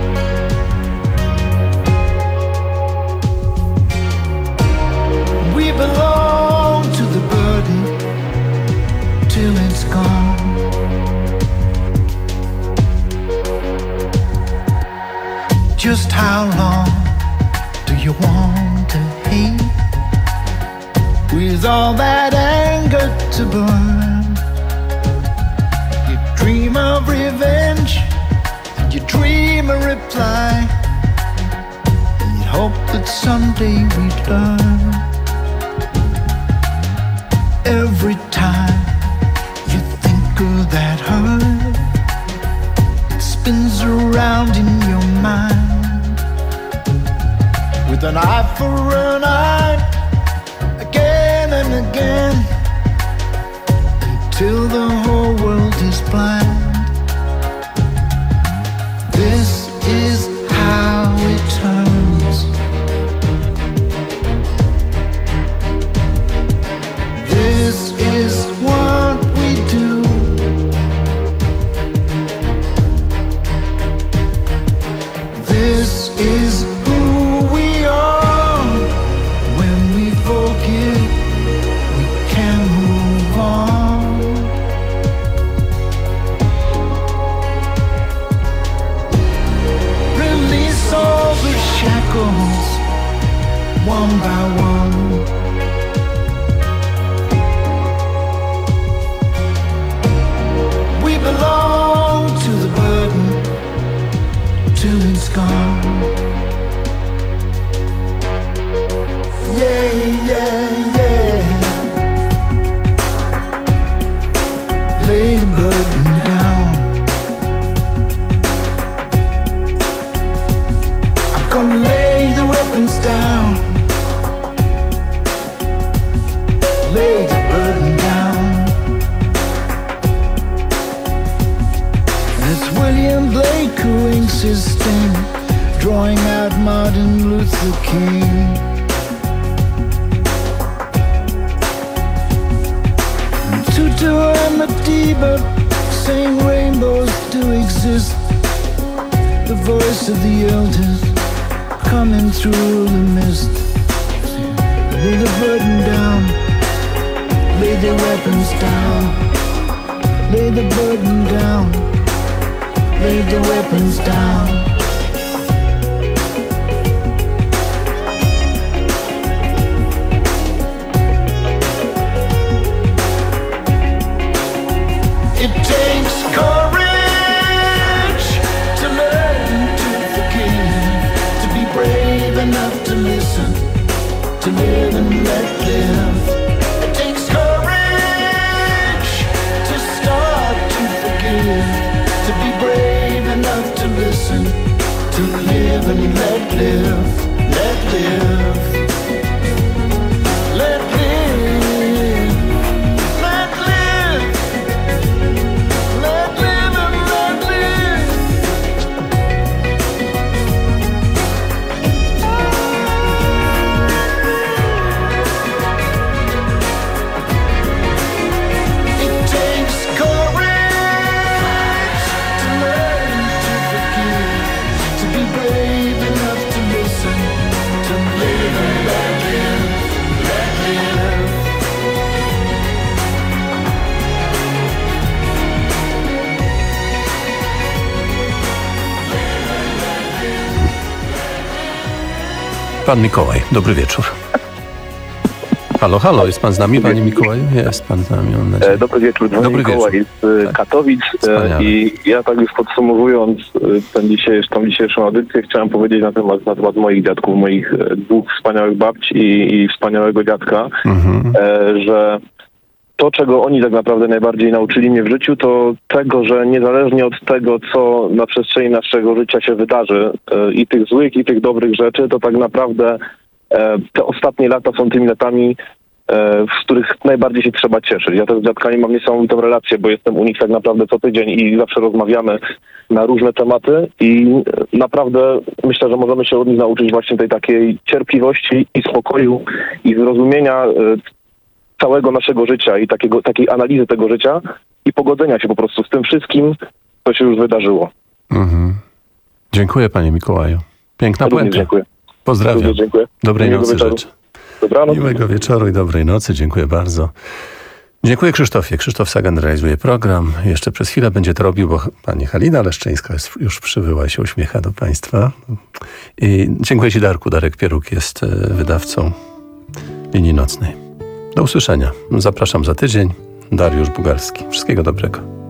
We belong to the burden till it's gone. Just how long do you want to hate? With all that anger to burn, you dream of revenge, and you dream a reply, and you hope that someday we'd learn. Every time you think of that hurt, it spins around in your mind with an eye for an eye, again and again, until the whole world is blind. This is how it turns. This is what we do. This is who we are. When we forgive, we can move on. Release all the shackles, one by one. We belong to the burden till it's gone. Yeah, yeah, yeah. Lay the burden down. I'm gonna lay the weapons down. Lay the burden down. It's William Blake who inks his sting, drawing out Martin Luther King. Tutu and Madiba saying rainbows do exist. The voice of the elders coming through the mist. Lay the burden down, lay their weapons down. Lay the burden down, lay the weapons down. It takes courage to learn to forgive, to be brave enough to listen, to live and let live. It takes courage to start to forgive, to be brave enough to listen, to live and let live, let live, let live, let live, let live and let live. It takes courage to learn to forgive, to be brave enough to listen, Pan Mikołaj, dobry wieczór. Halo, halo, jest pan z nami, panie Mikołaju? Jest pan z nami, mam nadzieję. Dobry wieczór, dzwoni Dobry Mikołaj wieczór. z tak. Katowic. Wspaniale. I ja tak już podsumowując ten dzisiejszy, tą dzisiejszą audycję, chciałem powiedzieć na temat, na temat moich dziadków, moich dwóch wspaniałych babci i, i wspaniałego dziadka, mhm. e, że to, czego oni tak naprawdę najbardziej nauczyli mnie w życiu, to tego, że niezależnie od tego, co na przestrzeni naszego życia się wydarzy, e, i tych złych, i tych dobrych rzeczy, to tak naprawdę e, te ostatnie lata są tymi latami, e, w których najbardziej się trzeba cieszyć. Ja też z dziadkami mam niesamowitą relację, bo jestem u nich tak naprawdę co tydzień i zawsze rozmawiamy na różne tematy i naprawdę myślę, że możemy się od nich nauczyć właśnie tej takiej cierpliwości i spokoju i zrozumienia e, całego naszego życia i takiego, takiej analizy tego życia i pogodzenia się po prostu z tym wszystkim, co się już wydarzyło. Mhm. Dziękuję, panie Mikołaju. Piękna puenta. Dziękuję. Pozdrawiam. Również dziękuję. Dobrej Miłego nocy wieczoru. życzę. Dobranoc. Miłego wieczoru i dobrej nocy. Dziękuję bardzo. Dziękuję Krzysztofie. Krzysztof Sagan realizuje program. Jeszcze przez chwilę będzie to robił, bo pani Halina Leszczyńska jest już przybyła i się uśmiecha do państwa. I dziękuję ci, Darku. Darek Pieruk jest wydawcą Linii Nocnej. Do usłyszenia. Zapraszam za tydzień. Dariusz Bugalski. Wszystkiego dobrego.